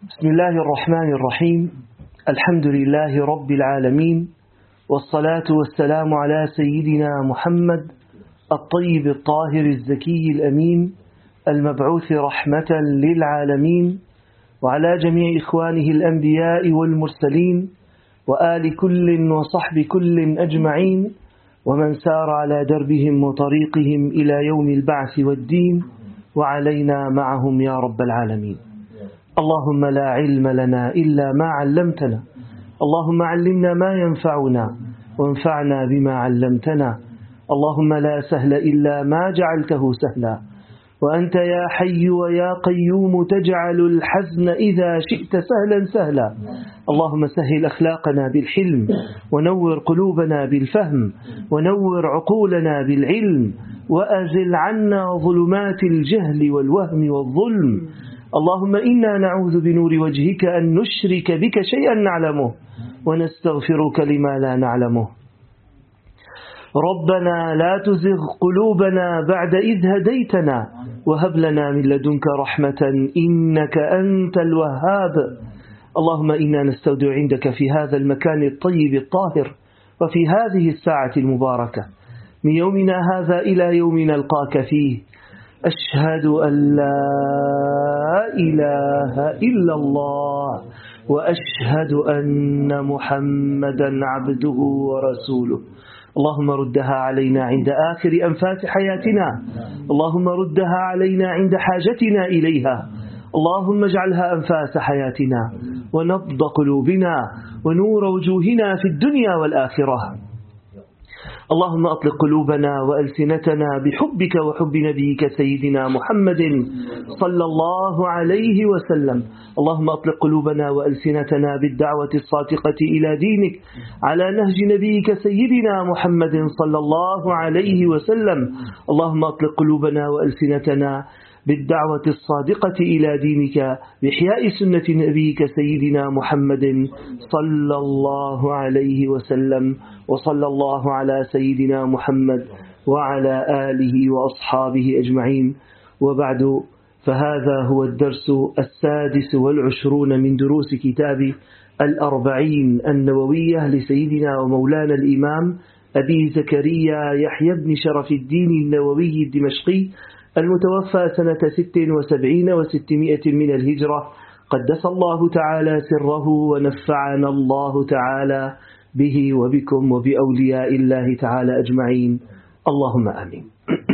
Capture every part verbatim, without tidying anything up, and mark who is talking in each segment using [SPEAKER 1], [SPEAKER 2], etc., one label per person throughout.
[SPEAKER 1] بسم الله الرحمن الرحيم. الحمد لله رب العالمين، والصلاة والسلام على سيدنا محمد الطيب الطاهر الزكي الأمين المبعوث رحمة للعالمين، وعلى جميع إخوانه الأنبياء والمرسلين، وآل كل وصحب كل أجمعين، ومن سار على دربهم وطريقهم إلى يوم البعث والدين، وعلينا معهم يا رب العالمين. اللهم لا علم لنا إلا ما علمتنا، اللهم علمنا ما ينفعنا وانفعنا بما علمتنا. اللهم لا سهل إلا ما جعلته سهلا، وأنت يا حي ويا قيوم تجعل الحزن إذا شئت سهلا سهلا. اللهم سهل أخلاقنا بالحلم، ونور قلوبنا بالفهم، ونور عقولنا بالعلم، وأزل عنا ظلمات الجهل والوهم والظلم. اللهم إنا نعوذ بنور وجهك أن نشرك بك شيئا نعلمه، ونستغفرك لما لا نعلمه. ربنا لا تزغ قلوبنا بعد إذ هديتنا، وهب لنا من لدنك رحمة إنك أنت الوهاب. اللهم إنا نستودع عندك في هذا المكان الطيب الطاهر، وفي هذه الساعة المباركة من يومنا هذا إلى يوم نلقاك فيه، أشهد أن لا إله إلا الله، وأشهد أن محمدا عبده ورسوله. اللهم ردها علينا عند آخر أنفاس حياتنا، اللهم ردها علينا عند حاجتنا إليها. اللهم اجعلها أنفاس حياتنا ونبض قلوبنا ونور وجوهنا في الدنيا والآخرة. اللهم أطلق قلوبنا وألسنتنا بحبك وحب نبيك سيدنا محمد صلى الله عليه وسلم. اللهم أطلق قلوبنا وألسنتنا بالدعوة الصادقة إلى دينك على نهج نبيك سيدنا محمد صلى الله عليه وسلم. اللهم أطلق قلوبنا وألسنتنا بالدعوة الصادقة إلى دينك بإحياء سنة نبيك سيدنا محمد صلى الله عليه وسلم. وصلى الله على سيدنا محمد وعلى آله وأصحابه أجمعين. وبعد، فهذا هو الدرس السادس والعشرون من دروس كتاب الأربعين النووية لسيدنا ومولانا الإمام أبي زكريا يحيى بن شرف الدين النووي الدمشقي المتوفى سنة ست وسبعين وستمائة من الهجرة، قدس الله تعالى سره ونفعنا الله تعالى به وبكم وبأولياء الله تعالى أجمعين، اللهم آمين.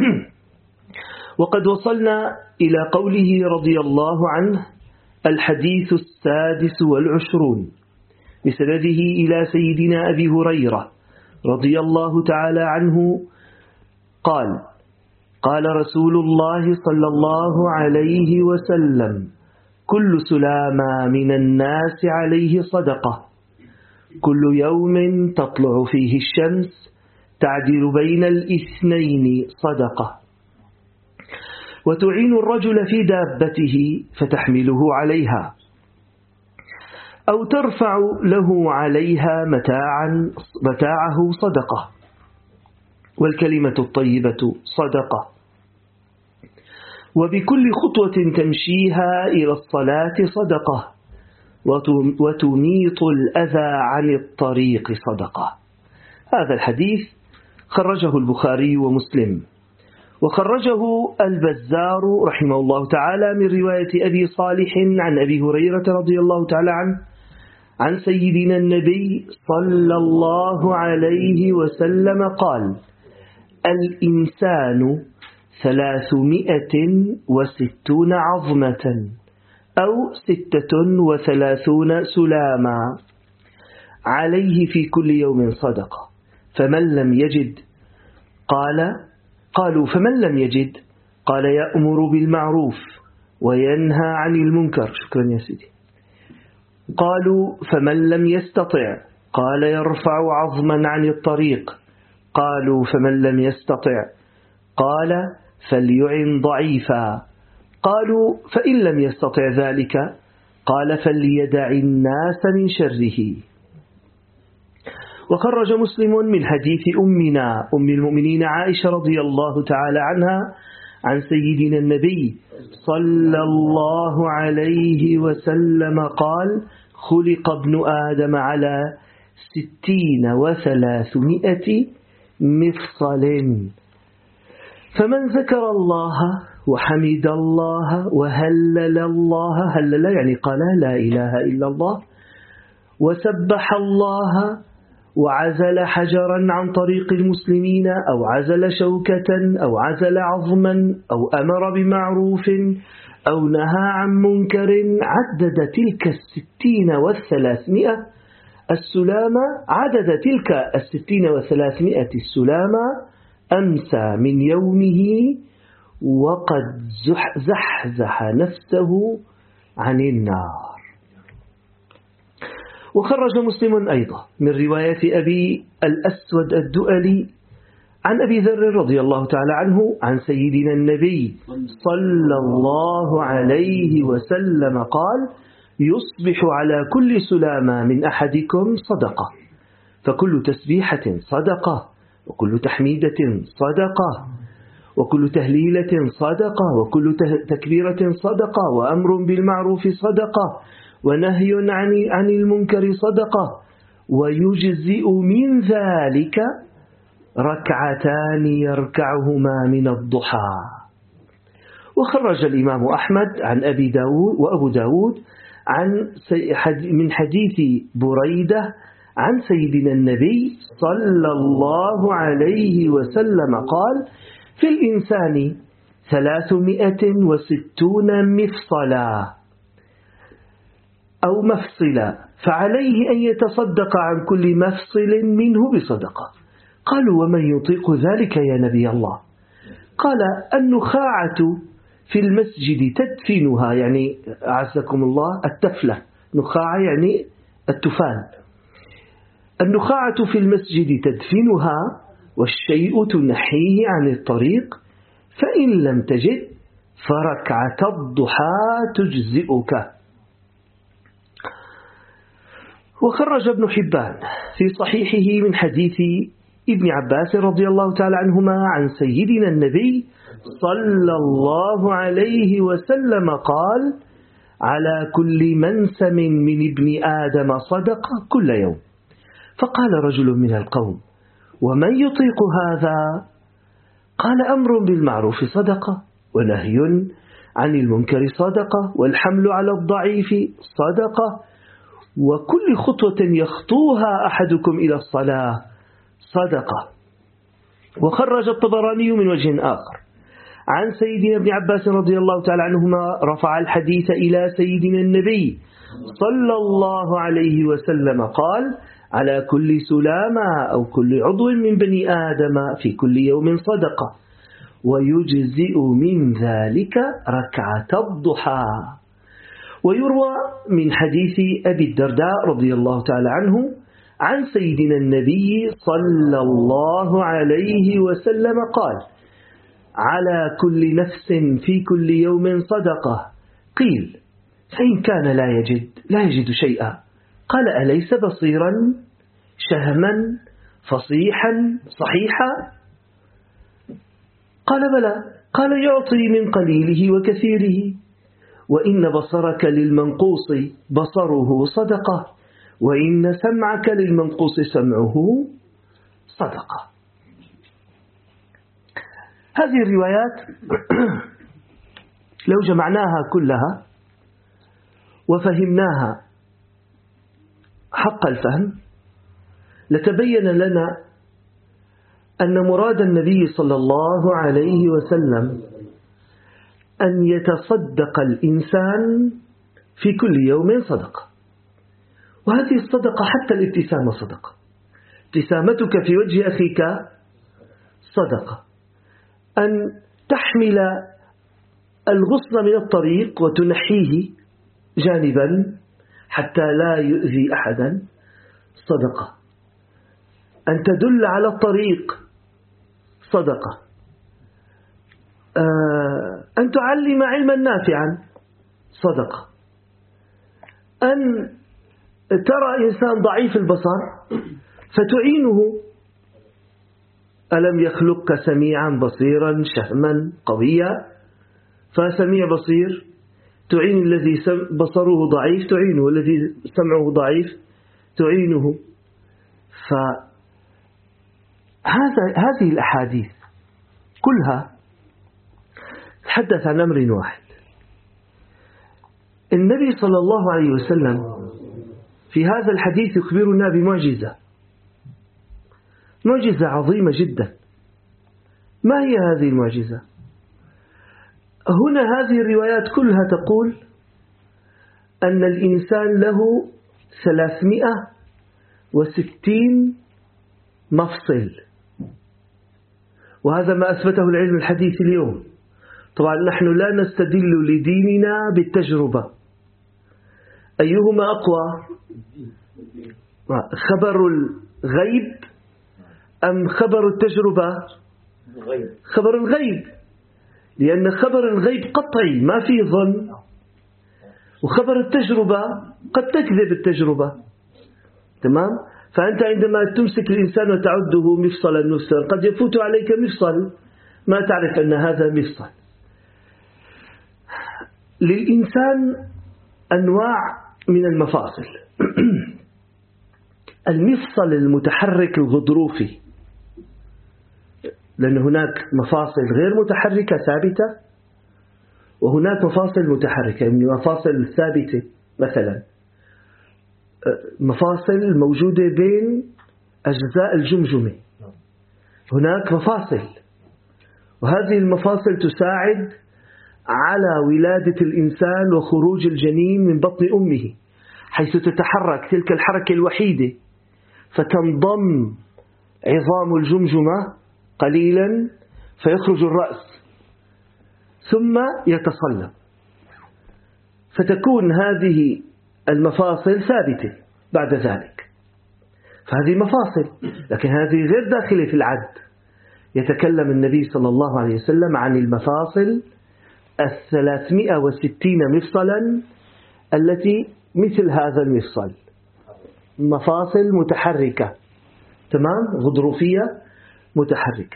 [SPEAKER 1] وقد وصلنا إلى قوله رضي الله عنه الحديث السادس والعشرون بسنده إلى سيدنا أبي هريرة رضي الله تعالى عنه قال: قال رسول الله صلى الله عليه وسلم: كل سلامة من الناس عليه صدقة، كل يوم تطلع فيه الشمس تعدل بين الاثنين صدقة، وتعين الرجل في دابته فتحمله عليها، أو ترفع له عليها متاعا متاعه صدقة، والكلمة الطيبة صدقة، وبكل خطوة تمشيها إلى الصلاة صدقة، وتميط الأذى عن الطريق صدقة. هذا الحديث خرجه البخاري ومسلم، وخرجه البزار رحمه الله تعالى من رواية أبي صالح عن أبي هريرة رضي الله تعالى عنه عن سيدنا النبي صلى الله عليه وسلم قال: الإنسان ثلاثمائة وستون عظمة أو ستة وثلاثون سلاما، عليه في كل يوم صدقة، فمن لم يجد قال قالوا فمن لم يجد قال يأمر بالمعروف وينهى عن المنكر. شكرا يا سيدي. قالوا فمن لم يستطع قال يرفع عظما عن الطريق. قالوا فمن لم يستطع قال فليعن ضعيفا. قالوا فإن لم يستطع ذلك قال فليدع الناس من شره. وخرج مسلم من حديث أمنا أم المؤمنين عائشة رضي الله تعالى عنها عن سيدنا النبي صلى الله عليه وسلم قال: خلق ابن آدم على ستين وثلاثمائة مفصل، فمن ذكر الله وحمد الله وهلل الله، هلل يعني قال لا إله إلا الله، وسبح الله وعزل حجرا عن طريق المسلمين أو عزل شوكة أو عزل عظما أو أمر بمعروف أو نهى عن منكر، عدد تلك الستين والثلاثمائة السلامة، عدد تلك الستين والثلاثمائة السلامة أمسى من يومه وقد زحزح نفسه عن النار. وخرج مسلم أيضا من رواية أبي الأسود الدؤلي عن أبي ذر رضي الله تعالى عنه عن سيدنا النبي صلى الله عليه وسلم قال: يصبح على كل سلامة من أحدكم صدقة، فكل تسبيحة صدقة، وكل تحميدة صدقة، وكل تهليلة صدقة، وكل تكبيرة صدقة، وأمر بالمعروف صدقة، ونهي عن عن المنكر صدقة، ويجزئ من ذلك ركعتان يركعهما من الضحى. وخرج الإمام أحمد عن أبي داود وأبو داود عن من حديث بريدة عن سيدنا النبي صلى الله عليه وسلم قال: في الإنسان ثلاثمائة وستون مفصلا أو مفصلا، فعليه أن يتصدق عن كل مفصل منه بصدقة. قالوا: ومن يطيق ذلك يا نبي الله؟ قال: النخاعة في المسجد تدفنها، يعني أعزكم الله التفلة، نخاعة يعني التفال، النخاعة في المسجد تدفنها والشيء تنحيه عن الطريق، فإن لم تجد فركعة الضحى تجزئك. وخرج ابن حبان في صحيحه من حديث ابن عباس رضي الله تعالى عنهما عن سيدنا النبي صلى الله عليه وسلم قال: على كل منسم من ابن آدم صدقة كل يوم. فقال رجل من القوم: ومن يطيق هذا؟ قال: أمر بالمعروف صدقة، ونهي عن المنكر صدقة، والحمل على الضعيف صدقة، وكل خطوة يخطوها أحدكم إلى الصلاة صدقة. وخرج الطبراني من وجه آخر عن سيدنا ابن عباس رضي الله تعالى عنهما رفع الحديث إلى سيدنا النبي صلى الله عليه وسلم قال: على كل سلامة أو كل عضو من بني آدم في كل يوم صدقة، ويجزئ من ذلك ركعة الضحى. ويروى من حديث أبي الدرداء رضي الله تعالى عنه عن سيدنا النبي صلى الله عليه وسلم قال: على كل نفس في كل يوم صدقة. قيل: فإن كان لا يجد لا يجد شيئا؟ قال: أليس بصيرا شهما فصيحا صحيحا؟ قال: بلى. قال: يعطي من قليله وكثيره، وإن بصرك للمنقوص بصره صدقة، وإن سمعك للمنقوص سمعه صدقة. هذه الروايات لو جمعناها كلها وفهمناها حق الفهم لتبين لنا أن مراد النبي صلى الله عليه وسلم أن يتصدق الإنسان في كل يوم صدقة. وهذه الصدقة حتى الابتسامة صدقة، ابتسامتك في وجه أخيك صدقة، أن تحمل الغصن من الطريق وتنحيه جانبا حتى لا يؤذي أحدا صدقة، أن تدل على الطريق صدقة، أن تعلم علما نافعا صدقة، أن ترى إنسان ضعيف البصر فتعينه ألم يخلقك سميعا بصيرا شهما قويا، فسميع بصير تعين الذي بصره ضعيف تعينه، والذي سمعه ضعيف تعينه. فهذا هذه الأحاديث كلها تحدث عن أمر واحد. النبي صلى الله عليه وسلم في هذا الحديث يخبرنا بمعجزة، معجزة عظيمة جدا. ما هي هذه المعجزة؟ هنا هذه الروايات كلها تقول أن الإنسان له ثلاثمائة وستين مفصل، وهذا ما أثبته العلم الحديث اليوم. طبعا نحن لا نستدل لديننا بالتجربة، أيهما أقوى، خبر الغيب أم خبر التجربة؟ خبر الغيب، لأن خبر الغيب قطعي ما فيه ظن، وخبر التجربة قد تكذب التجربة. تمام؟ فأنت عندما تمسك الإنسان وتعده مفصلا مفصلا قد يفوت عليك مفصل ما تعرف أن هذا مفصل. للإنسان أنواع من المفاصل. المفصل المتحرك الغضروفي، لأن هناك مفاصل غير متحركة ثابتة، وهناك مفاصل متحركة. يعني مفاصل ثابتة مثلا مفاصل موجودة بين أجزاء الجمجمة، هناك مفاصل، وهذه المفاصل تساعد على ولادة الإنسان وخروج الجنين من بطن أمه، حيث تتحرك تلك الحركة الوحيدة فتنضم عظام الجمجمة قليلا فيخرج الرأس ثم يتصلب، فتكون هذه المفاصل ثابتة بعد ذلك. فهذه مفاصل، لكن هذه غير داخلة في العد. يتكلم النبي صلى الله عليه وسلم عن المفاصل الثلاثمائة وستين مفصلا التي مثل هذا المفصل، مفاصل متحركة، تمام، غضروفية متحركة.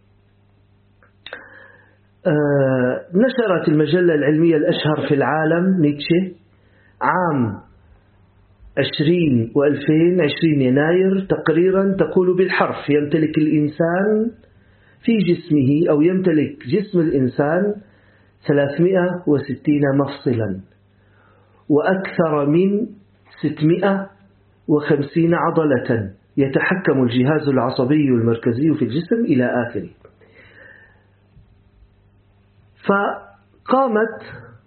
[SPEAKER 1] آه نشرت المجلة العلمية الأشهر في العالم نيتشه عام عشرين وألفين عشرين يناير تقريرا تقول بالحرف: يمتلك الإنسان في جسمه أو يمتلك جسم الإنسان ثلاثمائة وستين مفصلا وأكثر من ستمائة وخمسين عضلة يتحكم الجهاز العصبي المركزي في الجسم إلى آخره. فقامت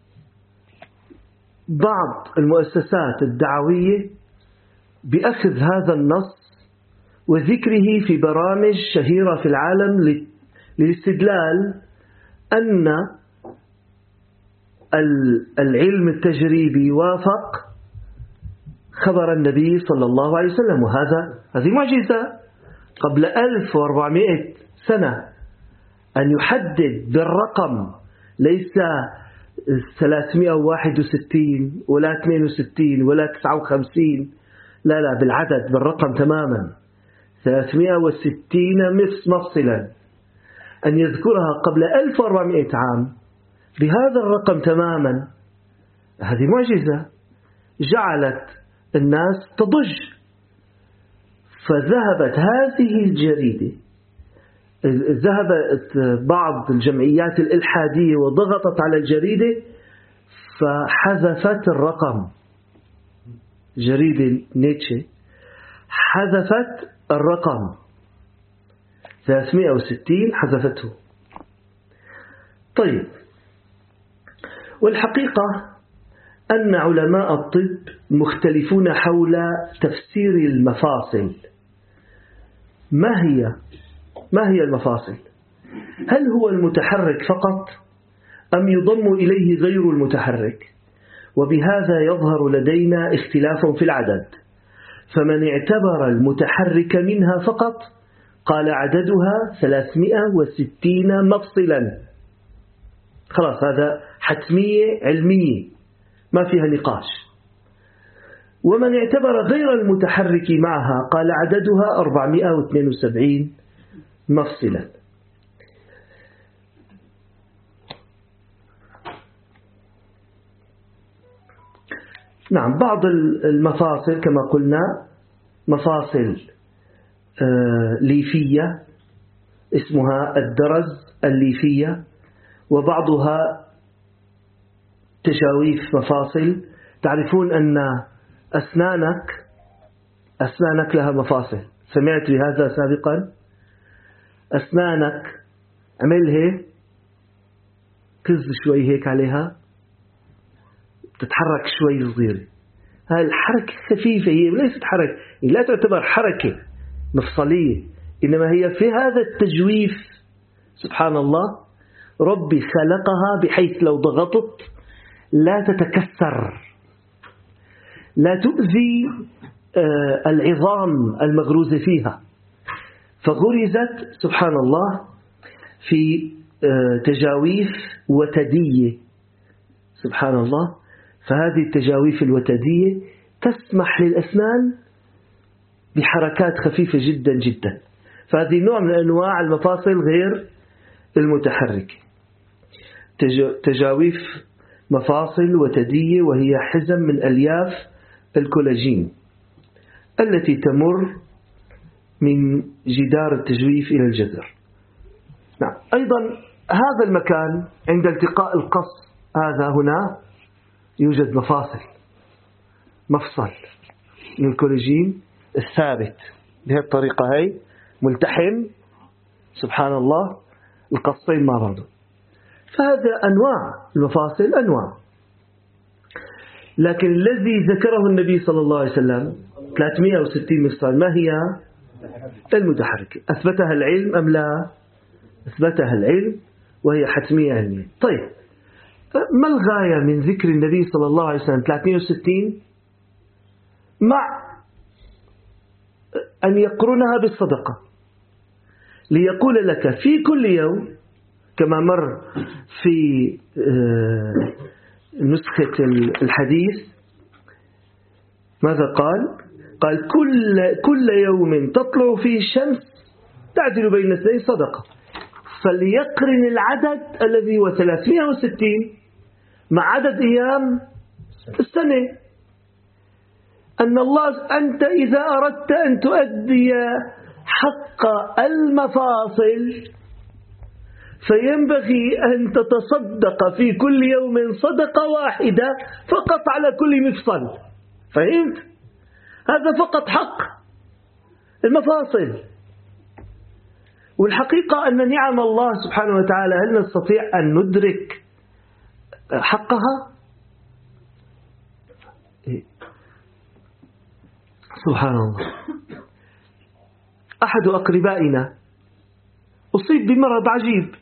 [SPEAKER 1] بعض المؤسسات الدعوية بأخذ هذا النص وذكره في برامج شهيرة في العالم للاستدلال أن العلم التجريبي وافق خبر النبي صلى الله عليه وسلم. وهذا هذه معجزة قبل ألف وأربعمائة سنة أن يحدد بالرقم، ليس ثلاثمائة وواحد وستين ولا اثنين وستين ولا تسعة وخمسين، لا لا بالعدد بالرقم تماما، ثلاثمائة وستين مفصلا، أن يذكرها قبل ألف وأربعمائة عام بهذا الرقم تماما، هذه معجزة جعلت الناس تضج. فذهبت هذه الجريدة، ذهبت بعض الجمعيات الإلحادية وضغطت على الجريدة فحذفت الرقم. جريدة نيتشه حذفت الرقم ثلاثمائة وستين، حذفته. طيب، والحقيقة أن علماء الطب مختلفون حول تفسير المفاصل. ما هي ما هي المفاصل؟ هل هو المتحرك فقط أم يضم إليه غير المتحرك؟ وبهذا يظهر لدينا اختلاف في العدد. فمن اعتبر المتحرك منها فقط قال عددها ثلاثمائة وستين مفصلا، خلاص هذا حتمية علمية ما فيها نقاش. ومن اعتبر غير المتحرك معها قال عددها أربعمائة واثنين وسبعين مفصلا. نعم، بعض المفاصل كما قلنا مفاصل ليفية اسمها الدرز الليفية، وبعضها تجاويف مفاصل. تعرفون أن أسنانك أسنانك لها مفاصل، سمعت بهذا سابقا. أسنانك عمل هيك، كز شوي هيك عليها، تتحرك شوي صغيرة. هاي الحركة خفيفة، هي ليست حركة، لا تعتبر حركة مفصلية، إنما هي في هذا التجويف. سبحان الله، ربي خلقها بحيث لو ضغطت لا تتكسر، لا تؤذي العظام المغروزة فيها، فغرزت سبحان الله في تجاويف وتدية. سبحان الله، فهذه التجاويف الوتدية تسمح للأسنان بحركات خفيفة جدا جدا، فهذه نوع من أنواع المفاصل غير المتحركة. تجاويف مفاصل وتدية، وهي حزم من ألياف الكولاجين التي تمر من جدار التجويف إلى الجذر. نعم، أيضا هذا المكان عند التقاء القص هذا هنا يوجد مفاصل، مفصل من الكولاجين الثابت بهذه الطريقة، هي ملتحم سبحان الله القصين مع بعضهم. فهذا أنواع المفاصل أنواع، لكن الذي ذكره النبي صلى الله عليه وسلم ثلاثمئة وستين مفصل، ما هي المتحركة؟ أثبتها العلم أم لا؟ أثبتها العلم، وهي حتمية علمية. طيب، ما الغاية من ذكر النبي صلى الله عليه وسلم ثلاثمئة وستين مع أن يقرنها بالصدقة؟ ليقول لك في كل يوم، كما مر في نسخة الحديث، ماذا قال؟ قال كل, كل يوم تطلع فيه الشمس تعدل بين اثنين صدقة. فليقرن العدد الذي هو ثلاثمئة وستين مع عدد أيام السنة. أن الله أنت إذا أردت أن تؤدي حق المفاصل فينبغي أن تتصدق في كل يوم صدقة واحدة فقط على كل مفصل. فهمت؟ هذا فقط حق المفاصل. والحقيقة أن نعم الله سبحانه وتعالى هل نستطيع أن ندرك حقها؟ سبحان الله. أحد أقربائنا أصيب بمرض عجيب،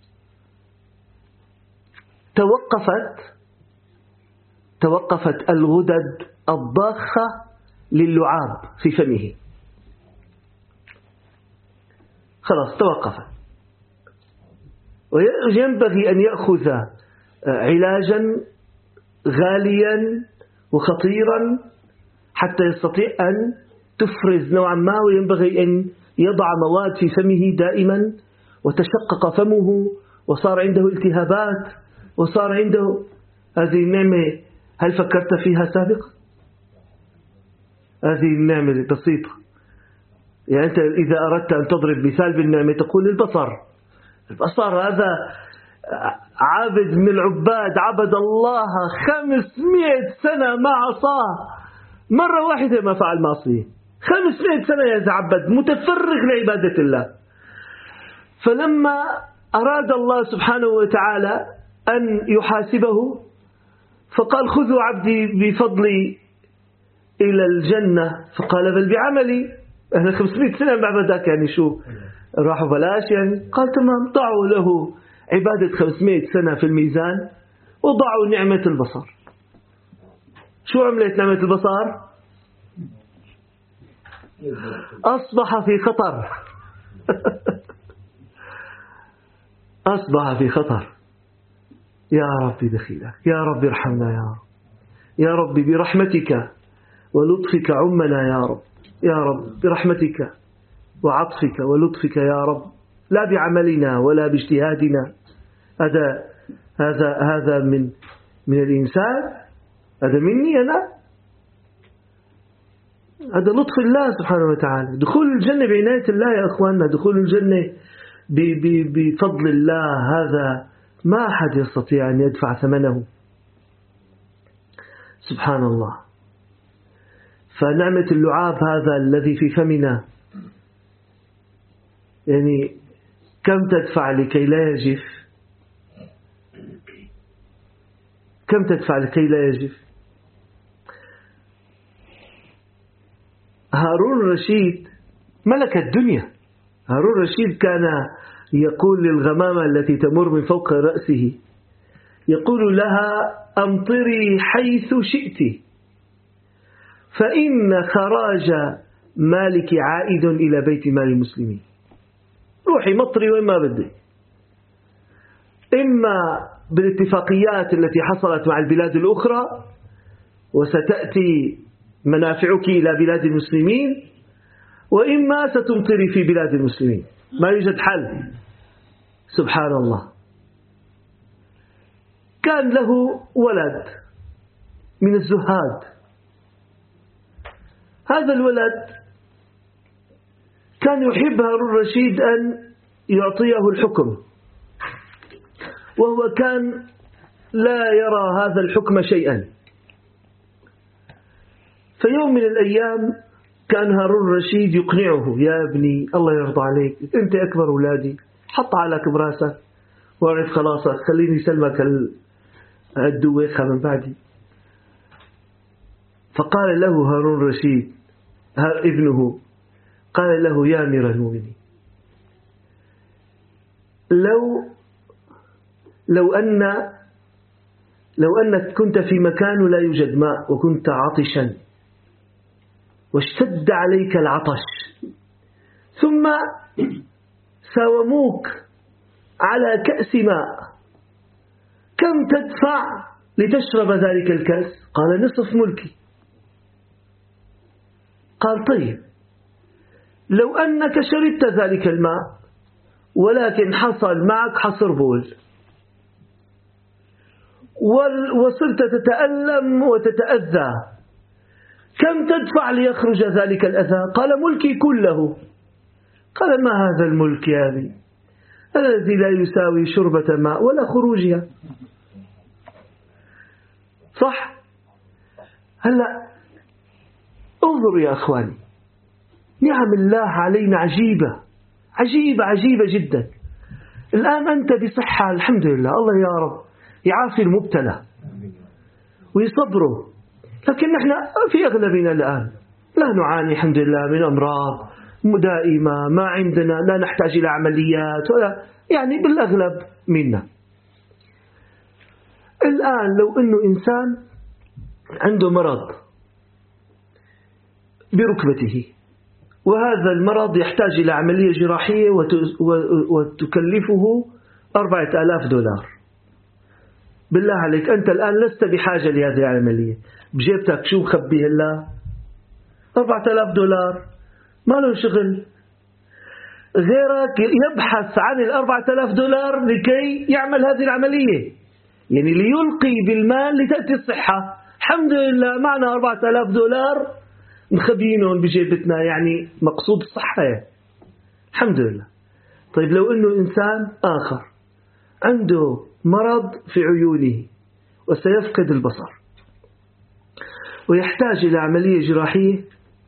[SPEAKER 1] توقفت توقفت الغدد الضاخة للعاب في فمه، خلاص توقفت، وينبغي أن يأخذ علاجا غاليا وخطيرا حتى يستطيع أن تفرز نوعا ما، وينبغي أن يضع مواد في فمه دائما، وتشقق فمه وصار عنده التهابات وصار عنده هذه النعمة. هل فكرت فيها سابقا؟ هذه النعمة بسيطة، يعني أنت إذا أردت أن تضرب مثال بالنعمة تقول البصر. البصر هذا عابد من العباد عبد الله خمسمائة سنة ما عصاه مرة واحدة ما فعل معصية، خمسمائة سنة يتعبد متفرغ لعبادة الله. فلما أراد الله سبحانه وتعالى أن يحاسبه فقال خذوا عبدي بفضلي إلى الجنة، فقال بل بعملي، أنا خمسمائة سنة بعبدك، يعني شو راحوا بلاش يعني؟ قال تمام، ضعوا له عبادة خمسمائة سنة في الميزان وضعوا نعمة البصر. شو عملت نعمة البصر؟ أصبح في خطر أصبح في خطر. يا ربي دخيلك، يا ربي ارحمنا يا رب، يا ربي برحمتك ولطفك عمنا يا رب، يا رب برحمتك وعطفك ولطفك يا رب لا بعملنا ولا باجتهادنا. هذا هذا هذا من من الإنسان، هذا مني أنا، هذا لطف الله سبحانه وتعالى. دخول الجنة بعناية الله يا أخواننا، دخول الجنة بفضل الله، هذا ما أحد يستطيع أن يدفع ثمنه. سبحان الله. فنعمة اللعاب هذا الذي في فمنا، يعني كم تدفع لكي لا يجف؟ كم تدفع لكي لا يجف؟ هارون الرشيد ملك الدنيا. هارون الرشيد كان يقول للغمامة التي تمر من فوق رأسه، يقول لها أمطري حيث شئت فإن خراج مالك عائد إلى بيت مال المسلمين. روحي مطري وين ما بدي، إما بالاتفاقيات التي حصلت مع البلاد الأخرى وستأتي منافعك إلى بلاد المسلمين، وإما ستمطري في بلاد المسلمين، ما يوجد حل. سبحان الله. كان له ولد من الزهاد، هذا الولد كان يحب هارون الرشيد أن يعطيه الحكم، وهو كان لا يرى هذا الحكم شيئا. فيوم من الأيام كان هارون الرشيد يقنعه، يا ابني الله يرضى عليك، أنت أكبر أولادي، حط على كبراسك وعرف خلاصك، خليني سلمك الدويخة من بعدي. فقال له هارون الرشيد ابنه، قال له يا أمير المؤمنين، لو لو أن لو أنك كنت في مكان لا يوجد ماء وكنت عطشا واشتد عليك العطش، ثم ساوموك على كأس ماء، كم تدفع لتشرب ذلك الكأس؟ قال نصف ملكي. قال طيب، لو أنك شربت ذلك الماء ولكن حصل معك حصر بول وصرت تتألم وتتأذى، كم تدفع ليخرج ذلك الأذى؟ قال ملكي كله. قال ما هذا الملك يا أبي الذي لا يساوي شربة ماء ولا خروجها؟ صح؟ هلأ انظروا يا أخواني، نعم الله علينا عجيبة عجيبة عجيبة جدا. الآن أنت بصحة الحمد لله، الله يا رب يعافي المبتلى ويصبره، لكن نحن في أغلبنا الآن لا نعاني الحمد لله من أمراض دائمة، ما عندنا، لا نحتاج إلى عمليات ولا، يعني بالأغلب منا. الآن لو أنه إنسان عنده مرض بركبته، وهذا المرض يحتاج إلى عملية جراحية وتكلفه أربعة آلاف دولار، بالله عليك أنت الآن لست بحاجة لهذه العملية، بجيبتك شو مخبيه الله؟ أربعة آلاف دولار، ما له شغل. غيرك يبحث عن الأربعة آلاف دولار لكي يعمل هذه العملية، يعني ليلقي بالمال لتأتي الصحة. الحمد لله معنا أربعة آلاف دولار مخبينهم بجيبتنا، يعني مقصود الصحة يعني. الحمد لله. طيب لو أنه إنسان آخر عنده مرض في عيونه وسيفقد البصر ويحتاج إلى عملية جراحية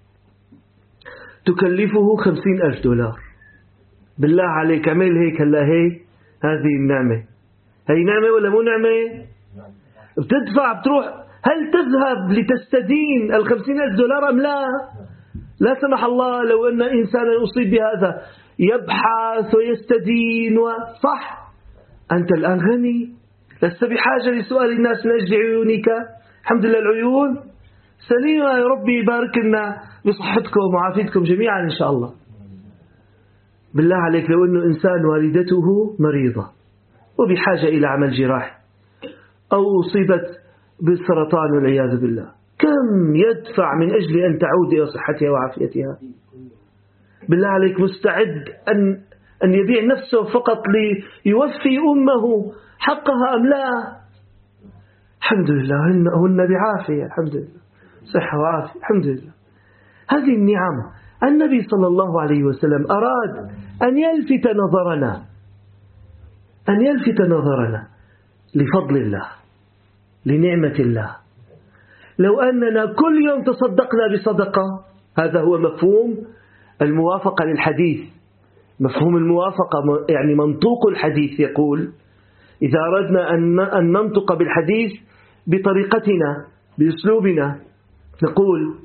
[SPEAKER 1] تكلفه خمسين ألف دولار، بالله عليك اعمل هيك هلا، هي هذه النعمة، هي نعمة ولا مو نعمة؟ بتدفع، بتروح، هل تذهب لتستدين الخمسين ألف دولار أم لا؟ لا سمح الله لو أن إنسانا أصيب بهذا يبحث ويستدين وصح. أنت الآن غني، لست بحاجة لسؤال الناس من أجل عيونك، الحمد لله العيون سليمة، يا ربي يبارك لنا بصحتكم وعافيتكم جميعا إن شاء الله. بالله عليك لو أنه إنسان والدته مريضة وبحاجة إلى عمل جراحي أو أصيبت بالسرطان والعياذ بالله، كم يدفع من أجل أن تعود إلى صحتها وعافيتها؟ بالله عليك مستعد أن أن يبيع نفسه فقط ليوفي أمه حقها أم لا؟ الحمد لله هن بعافية، الحمد لله صحة وعافية، الحمد لله. هذه النعم النبي صلى الله عليه وسلم أراد أن يلفت نظرنا أن يلفت نظرنا لفضل الله، لنعمة الله. لو أننا كل يوم تصدقنا بصدقة، هذا هو مفهوم الموافقة للحديث. مفهوم الموافقة يعني منطوق الحديث يقول إذا أردنا أن ننطق بالحديث بطريقتنا بأسلوبنا نقول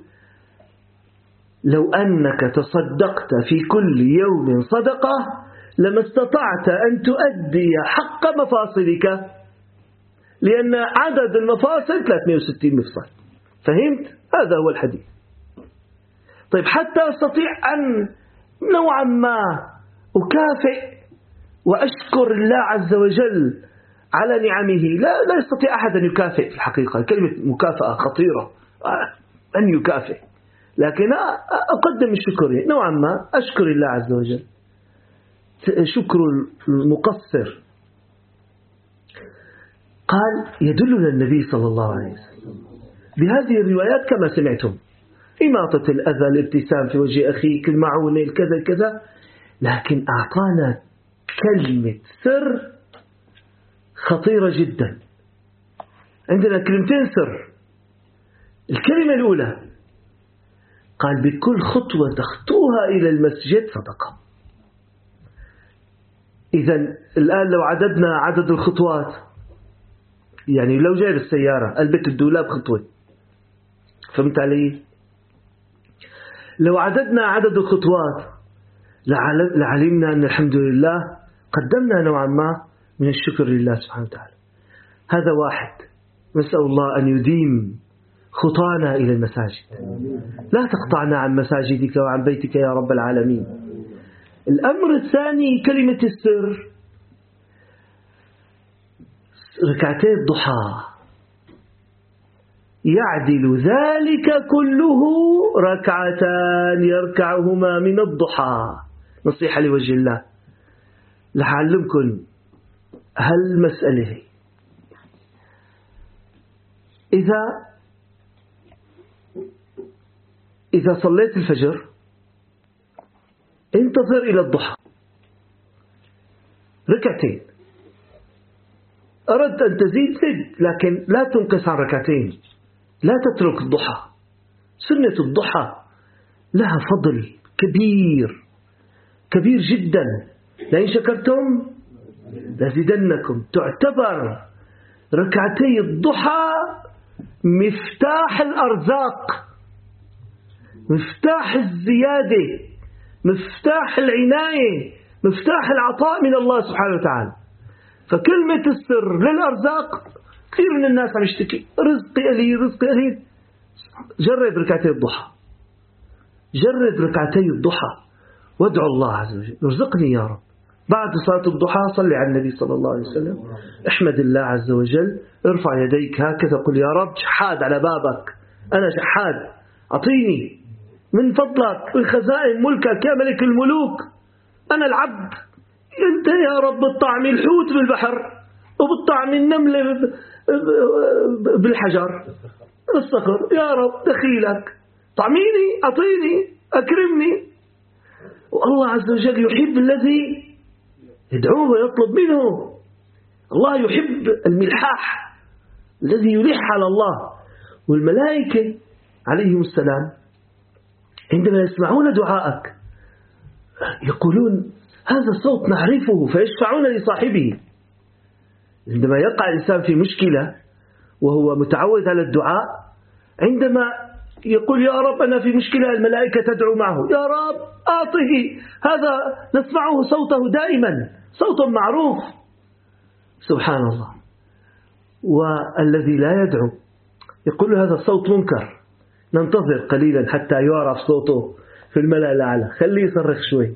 [SPEAKER 1] لو أنك تصدقت في كل يوم صدقة لما استطعت أن تؤدي حق مفاصلك، لأن عدد المفاصل ثلاثمئة وستين مفصل. فهمت؟ هذا هو الحديث. طيب حتى أستطيع أن نوعا ما أكافئ وأشكر الله عز وجل على نعمه، لا لا يستطيع أحد أن يكافئ في الحقيقة. كلمة مكافأة خطيرة، أن يكافئ، لكن أقدم الشكر نوعا ما، أشكر الله عز وجل، شكر المقصر. قال يدلنا النبي صلى الله عليه وسلم بهذه الروايات كما سمعتم: إماطة الأذى، الابتسام في وجه أخيك، المعونة، الكذا كذا، لكن أعطانا كلمة سر خطيرة جدا. عندنا كلمتين سر. الكلمة الأولى قال بكل خطوة تخطوها إلى المسجد صدقة. إذن الآن لو عددنا عدد الخطوات، يعني لو جاي بالسيارة البت الدولاب خطوة، فهمت علي؟ لو عددنا عدد الخطوات لعلمنا أن الحمد لله قدمنا نوعا ما من الشكر لله سبحانه وتعالى. هذا واحد. نسأل الله أن يديم خطانا إلى المساجد، لا تقطعنا عن مساجدك وعن بيتك يا رب العالمين. الأمر الثاني كلمة السر، ركعتي الضحى يعدل ذلك كله ركعتان يركعهما من الضحى. نصيحة لوجه الله، لعلمكم هالمسألة. إذا إذا صليت الفجر انتظر إلى الضحى ركعتين، أردت أن تزيد زد، لكن لا تنقص عن ركعتين، لا تترك الضحى. سنة الضحى لها فضل كبير كبير جدا، لئن شكرتم لزيدنكم. تعتبر ركعتي الضحى مفتاح الأرزاق، مفتاح الزيادة، مفتاح العناية، مفتاح العطاء من الله سبحانه وتعالى. فكلمة السر للأرزاق، كثير من الناس عم يشتكي رزقي قليل رزقي قليل. جرب ركعتي الضحى، جرب ركعتي الضحى وادعو الله عز وجل ارزقني يا رب. بعد صلاة الضحى صلي على النبي صلى الله عليه وسلم، احمد الله عز وجل، ارفع يديك هكذا، قل يا رب شحاد على بابك، أنا شحاد، أعطيني من فضلك من خزائن ملكك يا ملك الملوك، أنا العبد، أنت يا رب بتطعمي الحوت بالبحر وبتطعمي النملة بالحجر الصخر، يا رب دخيلك، طعميني، أعطيني، أكرمني. والله عز وجل يحب الذي يدعوه ويطلب منه. الله يحب الملحاح الذي يلح على الله. والملائكة عليهم السلام عندما يسمعون دعائك يقولون هذا صوت نعرفه، فيشفعون لصاحبه. عندما يقع الإنسان في مشكلة وهو متعود على الدعاء، عندما يقول يا رب أنا في مشكلة، الملائكة تدعو معه، يا رب أعطه. هذا نسمعه صوته دائما، صوت معروف. سبحان الله. والذي لا يدعو يقول هذا الصوت منكر، ننتظر قليلا حتى يعرف صوته في الملأ الأعلى، خليه يصرخ شوي.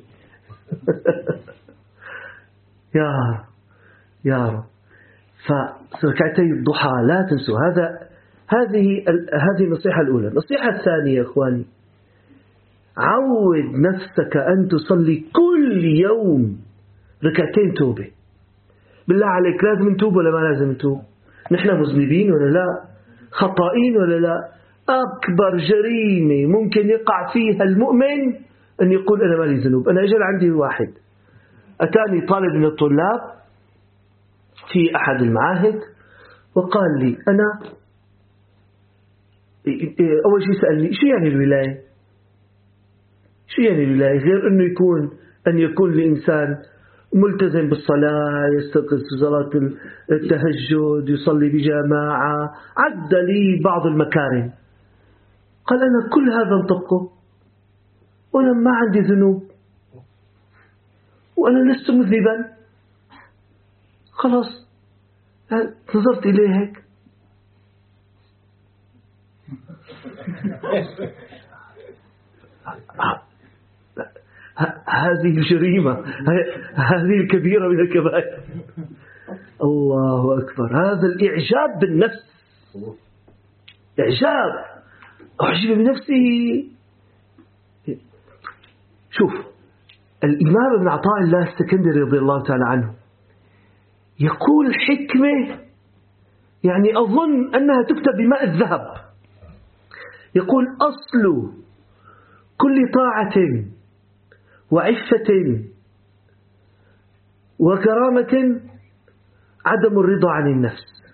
[SPEAKER 1] يا رب يا رب. فركعتي الضحى لا تنسوا هذا. هذه هذه النصيحة الأولى. النصيحة الثانية يا إخواني، عود نفسك أن تصلي كل يوم ركعتين توبة. بالله عليك لازم نتوب ولا ما لازم نتوب؟ نحن مذنبين ولا لا؟ خطائين ولا لا؟ أكبر جريمة ممكن يقع فيها المؤمن أن يقول أنا مالي ذنوب. أنا أجل عندي واحد أتاني طالب من الطلاب في أحد المعاهد وقال لي أنا أول شيء سألني شو يعني الولاية؟ شو يعني الولاية؟ غير أنه يكون أن يكون الإنسان ملتزم بالصلاة، يستيقظ في صلاة التهجد، يصلي بجماعة، عد لي بعض المكارم. قال أنا كل هذا انطبقه وأنا ما عندي ذنوب وأنا لست مذنبا. خلاص نظرت إليه هيك هذه الجريمة، هذه الكبيرة من الكبائر. الله أكبر. هذا الإعجاب بالنفس، إعجاب، أعجب بنفسه. شوف الإمام ابن عطاء الله السكندري رضي الله تعالى عنه يقول حكمة يعني أظن أنها تكتب بماء الذهب. يقول أصل كل طاعة وعفة وكرامة عدم الرضا عن النفس.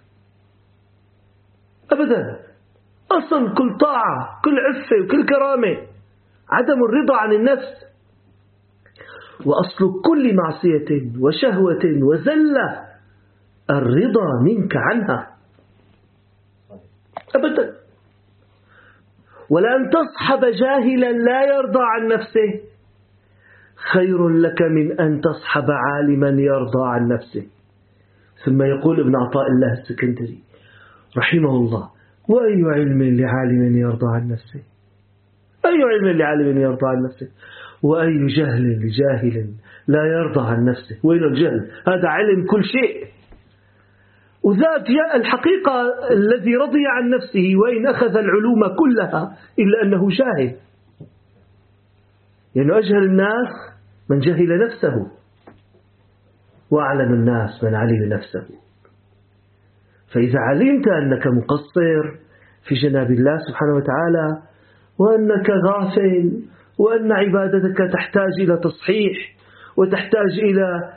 [SPEAKER 1] أبدا، أصل كل طاعة كل عفة وكل كرامة عدم الرضا عن النفس، وأصل كل معصية وشهوة وزلة الرضا منك عنها. أبدا. ولأن تصحب جاهلا لا يرضى عن نفسه خير لك من أن تصحب عالما يرضى عن نفسه. ثم يقول ابن عطاء الله السكندري رحمه الله: وأي علم لعالم يرضى عن نفسه؟ أي علم لعالم يرضى عن نفسه؟ وأي جهل لجاهل لا يرضى عن نفسه؟ وين الجهل؟ هذا علم كل شيء. وذاك الحقيقة الذي رضي عن نفسه وإن أخذ العلوم كلها إلا أنه جاهل. لأنه يعني أجهل الناس من جهل نفسه، وأعلم الناس من علم نفسه. فإذا علمت أنك مقصر في جناب الله سبحانه وتعالى، وأنك غافل، وأن عبادتك تحتاج إلى تصحيح وتحتاج إلى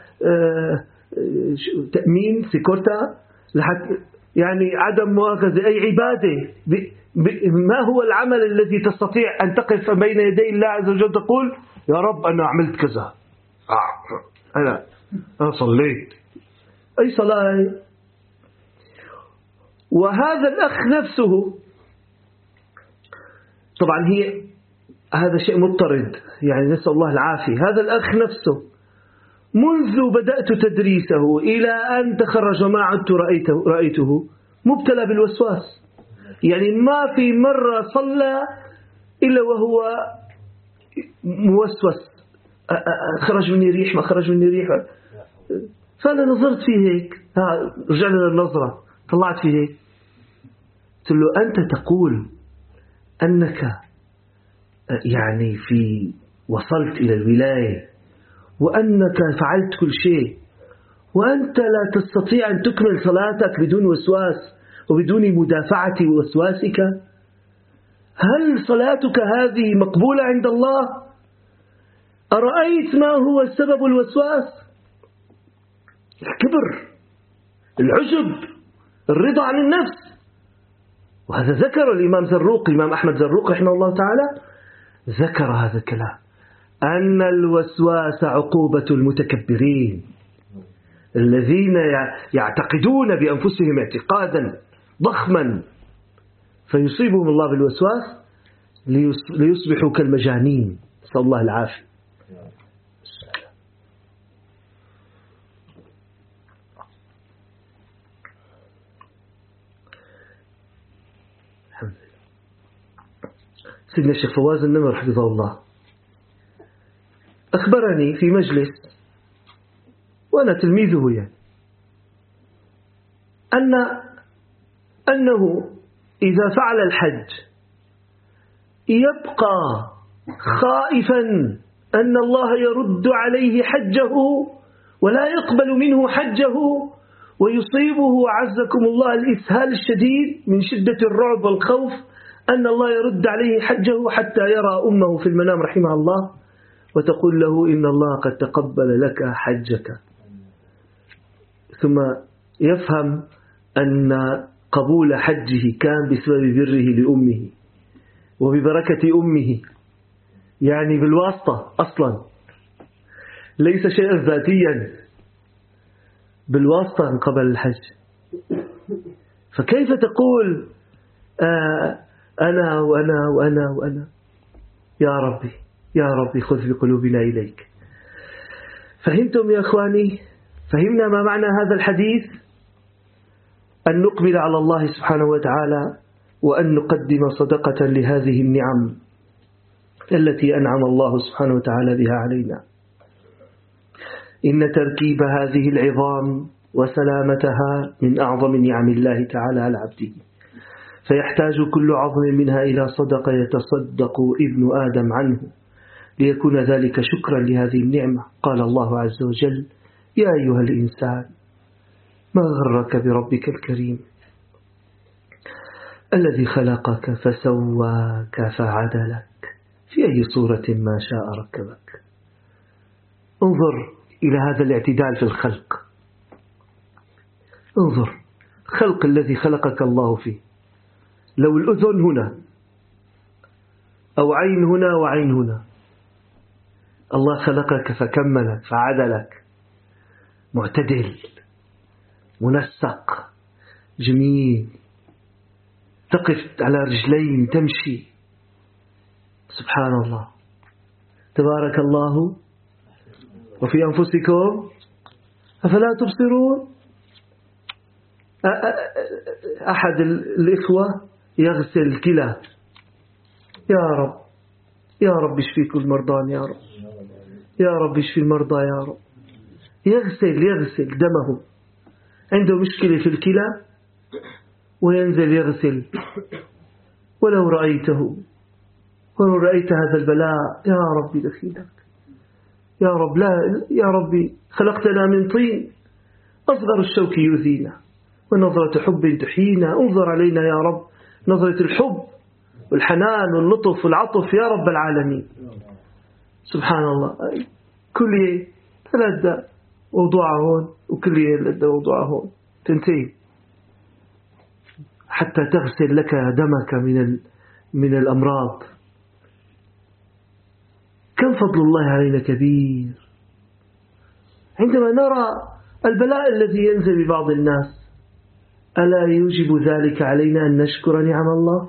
[SPEAKER 1] تأمين سيكورتا، يعني عدم مؤاخذة أي عبادة، ما هو العمل الذي تستطيع أن تقف بين يدي الله عز وجل تقول يا رب أنا عملت كذا، أنا أنا صليت، أي صلاة؟ وهذا الأخ نفسه طبعا هي هذا شيء مضطرد، يعني نسأل الله العافية. هذا الأخ نفسه منذ بدأت تدريسه إلى أن تخرج وما عدت رأيته, رأيته مبتلى بالوسواس. يعني ما في مرة صلى إلا وهو موسوس، خرج مني ريح ما خرج مني ريح. فأنا نظرت فيه هيك، رجعنا للنظرة، طلعت فيه هيك، قلت له أنت تقول أنك يعني في وصلت إلى الولاية وأنك فعلت كل شيء، وأنت لا تستطيع أن تكمل صلاتك بدون وسواس وبدون مدافعة وسواسك؟ هل صلاتك هذه مقبولة عند الله؟ أرأيت ما هو سبب الوسواس؟ الكبر، العجب، الرضا عن النفس. وهذا ذكر الإمام زروق، الإمام أحمد زروق رحمه الله تعالى ذكر هذا الكلام، أن الوسواس عقوبة المتكبرين الذين يعتقدون بأنفسهم اعتقادا ضخما فيصيبهم الله بالوسواس ليصبحوا كالمجانين، نسأل الله العافية. سيدنا الشيخ فواز النمر حفظه الله أخبرني في مجلس وأنا تلميذه يعني أن أنه إذا فعل الحج يبقى خائفا أن الله يرد عليه حجه ولا يقبل منه حجه، ويصيبه عزكم الله الإسهال الشديد من شدة الرعب والخوف أن الله يرد عليه حجه حتى يرى أمه في المنام رحمها الله وتقول له إن الله قد تقبل لك حجك، ثم يفهم أن قبول حجه كان بسبب بره لأمه وببركة أمه، يعني بالواسطة أصلا ليس شيئا ذاتيا، بالواسطة قبل الحج. فكيف تقول آه أنا وأنا وأنا وأنا؟ يا ربي يا ربي خذ بقلوبنا إليك. فهمتم يا أخواني؟ فهمنا ما معنى هذا الحديث؟ أن نقبل على الله سبحانه وتعالى وأن نقدم صدقة لهذه النعم التي أنعم الله سبحانه وتعالى بها علينا. إن تركيب هذه العظام وسلامتها من أعظم نعم الله تعالى على عبده، فيحتاج كل عظم منها إلى صدقة يتصدق ابن آدم عنه ليكون ذلك شكرا لهذه النعمة. قال الله عز وجل: يا أيها الإنسان ما غرك بربك الكريم الذي خلقك فسواك فعدلك في أي صورة ما شاء ركبك. انظر إلى هذا الاعتدال في الخلق، انظر خلق الذي خلقك الله فيه. لو الأذن هنا أو عين هنا وعين هنا، الله خلقك فكملك فعدلك، معتدل منسق جميل، تقف على رجلين تمشي. سبحان الله، تبارك الله. وفي أنفسكم أفلا تبصرون. أحد الإخوة يغسل كلى، يا رب يا رب اشفي كل مرضان، يا رب يا رب اشفي المرضى يا رب. يغسل يغسل دمه، عنده مشكلة في الكلى وينزل يغسل. ولو رأيته ولو رأيت هذا البلاء، يا ربي دخيلك يا رب، لا يا ربي خلقتنا من طين، أصغر الشوك يؤذينا ونظرة حب تحيينا. انظر علينا يا رب نظرة الحب والحنان واللطف والعطف يا رب العالمين. سبحان الله. كل ثلاثة وضوعها هون وكل ثلاثة وضوعها هون تنتهي حتى تغسل لك دمك من من الأمراض. كم فضل الله علينا كبير عندما نرى البلاء الذي ينزل ببعض الناس. ألا يوجب ذلك علينا أن نشكر نعم الله؟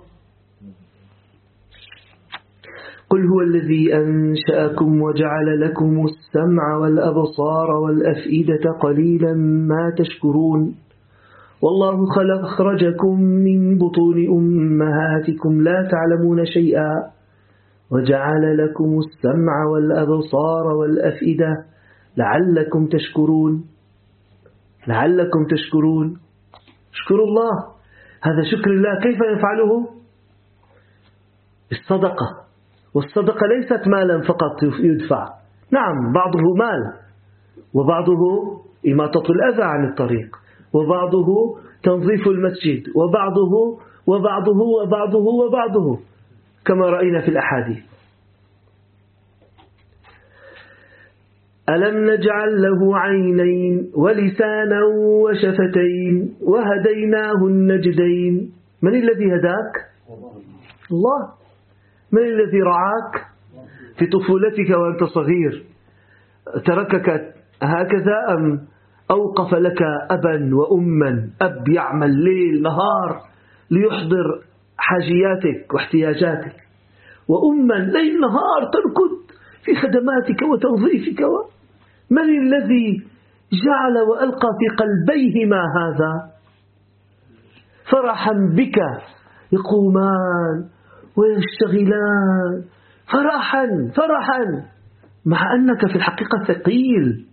[SPEAKER 1] قل هو الذي أنشأكم وجعل لكم السمع والأبصار والأفئدة قليلا ما تشكرون. والله خلق أخرجكم من بطون أمهاتكم لا تعلمون شيئا وجعل لكم السمع والأبصار والأفئدة لعلكم تشكرون. لعلكم تشكرون. اشكروا الله. هذا شكر الله. كيف يفعله؟ الصدقة. والصدقة ليست مالا فقط يدفع، نعم بعضه مال وبعضه إماطة الأذى عن الطريق وبعضه تنظيف المسجد وبعضه وبعضه وبعضه وبعضه كما رأينا في الأحاديث. ألم نجعل له عينين ولسانا وشفتين وهديناه النجدين. من الذي هداك؟ الله. من الذي رعاك في طفولتك وأنت صغير؟ تركك هكذا أم أوقف لك أبا وأما؟ أب يعمل ليل نهار ليحضر حاجياتك واحتياجاتك، وأما ليل نهار تركض في خدماتك وتنظيفك. من الذي جعل وألقى في قلبيهما هذا؟ فرحا بك يقومان ويشتغلان فرحا فرحا مع أنك في الحقيقة ثقيل.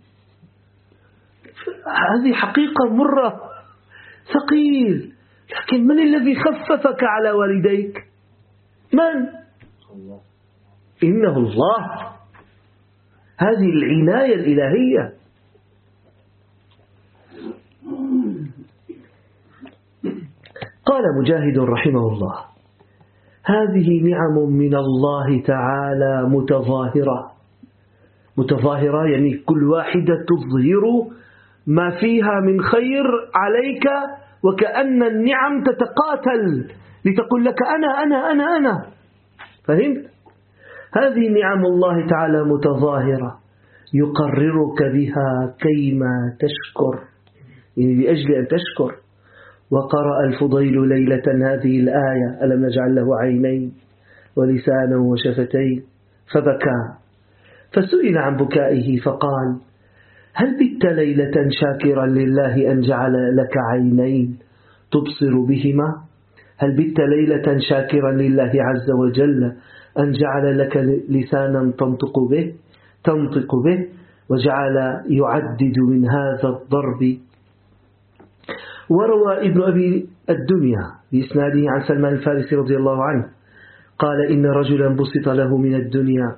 [SPEAKER 1] هذه حقيقة مرة، ثقيل. لكن من الذي خففك على والديك؟ من؟ إنه الله. هذه العناية الإلهية. قال مجاهد رحمه الله: هذه نعم من الله تعالى متظاهرة. متظاهرة يعني كل واحدة تظهر ما فيها من خير عليك، وكأن النعم تتقاتل لتقول لك أنا أنا أنا أنا. فهمت؟ هذه نعم الله تعالى متظاهرة يقررك بها كيما تشكر، يعني لأجل أن تشكر. وقرأ الفضيل ليلة هذه الآية: ألم نجعل له عينين ولسانا وشفتين، فبكى. فسئل عن بكائه فقال: هل بت ليلة شاكرا لله أن جعل لك عينين تبصر بهما؟ هل بت ليلة شاكرا لله عز وجل أن جعل لك لسانا تنطق به تنطق به وجعل يعدد من هذا الضرب؟ وروى ابن أبي الدنيا بإسناده عن سلمان الفارسي رضي الله عنه قال: إن رجلا بسط له من الدنيا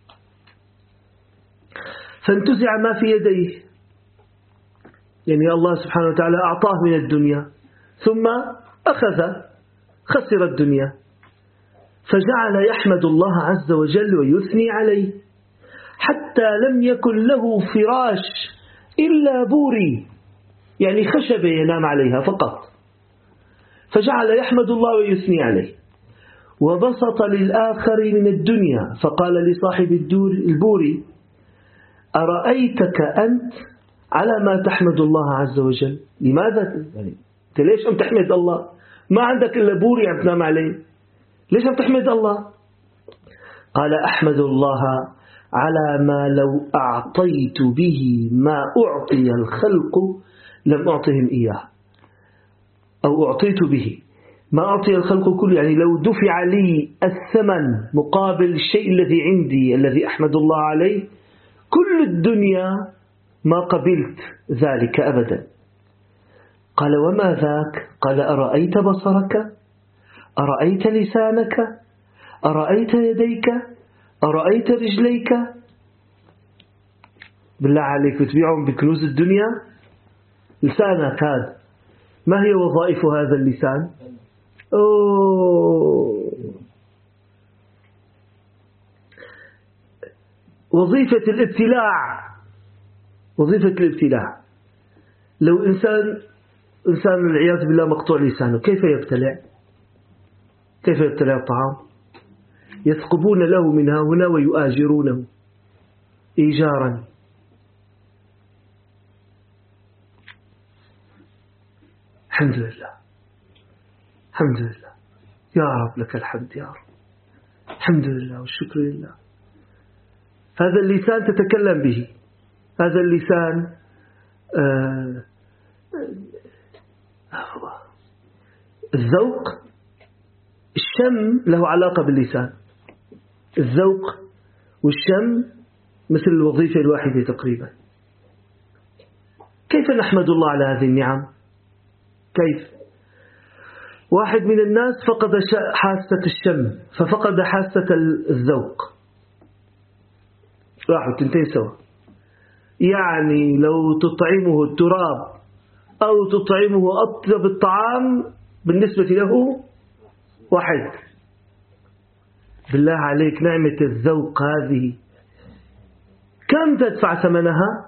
[SPEAKER 1] فانتزع ما في يديه، يعني الله سبحانه وتعالى أعطاه من الدنيا ثم أخذ خسر الدنيا، فجعل يحمد الله عز وجل ويثني عليه حتى لم يكن له فراش إلا بوري، يعني خشبة ينام عليها فقط، فجعل يحمد الله ويثني عليه. وبسط للآخر من الدنيا فقال لصاحب الدور البوري: أرأيتك أنت على ما تحمد الله عز وجل؟ لماذا يعني أنت ليش أم تحمد الله؟ ما عندك إلا بوري عم تنام عليه، ليش أم تحمد الله؟ قال: أحمد الله على ما لو أعطيت به ما أعطي الخلق لم أعطهم إياه، أو أعطيت به ما أعطي الخلق كله، يعني لو دفع لي الثمن مقابل الشيء الذي عندي الذي أحمد الله عليه كل الدنيا ما قبلت ذلك أبدا. قال: وما ذاك؟ قال: أرأيت بصرك؟ أرأيت لسانك؟ أرأيت يديك؟ أرأيت رجليك؟ بالله عليك بتبيعهم بكنوز الدنيا؟ لسانك هذا ما هي وظائف هذا اللسان؟ أوه. وظيفة الابتلاع، وظيفة الابتلاع. لو إنسان إنسان العياذ بالله مقطوع لسانه كيف يبتلع؟ كيف يبتلع الطعام؟ يثقبون له من ها هنا ويؤاجرونه إيجارا. الحمد لله الحمد لله يا رب، لك الحمد يا رب، الحمد لله والشكر لله. هذا اللسان تتكلم به، هذا اللسان آه الذوق، الشم له علاقة باللسان، الذوق والشم مثل الوظيفة الواحدة تقريبا. كيف نحمد الله على هذه النعم؟ كيف؟ واحد من الناس فقد حاسة الشم ففقد حاسة الذوق، راحوا تنتين سوا. يعني لو تطعمه التراب أو تطعمه أطيب الطعام بالنسبة له واحد. بالله عليك نعمة الذوق هذه كم تدفع ثمنها؟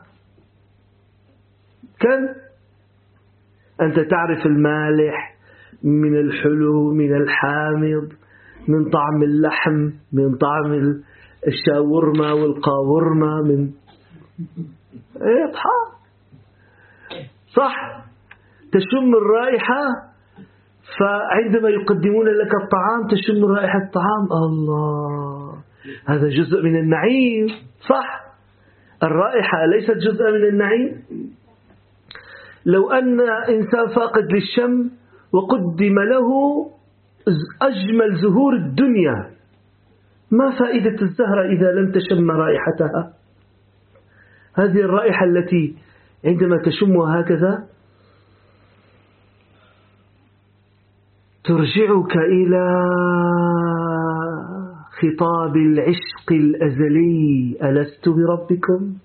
[SPEAKER 1] كم؟ أنت تعرف المالح من الحلو من الحامض، من طعم اللحم، من طعم الشاورما والقاورما، من ايه طعام صح. تشم الرائحة، فعندما يقدمون لك الطعام تشم رائحة الطعام، الله هذا جزء من النعيم صح. الرائحة ليست جزء من النعيم. لو أن إنسان فاقد للشم وقدم له أجمل زهور الدنيا، ما فائدة الزهرة إذا لم تشم رائحتها؟ هذه الرائحة التي عندما تشمها هكذا ترجعك إلى خطاب العشق الأزلي: ألست بربكم؟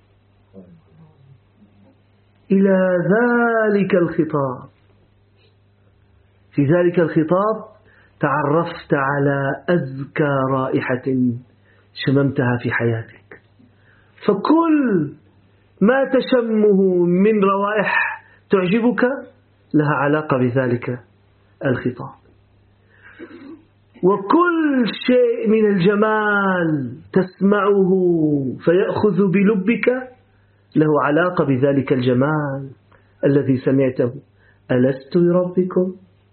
[SPEAKER 1] إلى ذلك الخطاب. في ذلك الخطاب تعرفت على أزكى رائحة شممتها في حياتك، فكل ما تشمه من روائح تعجبك لها علاقة بذلك الخطاب، وكل شيء من الجمال تسمعه فيأخذ بلبك له علاقة بذلك الجمال الذي سمعته. ألست بربكم؟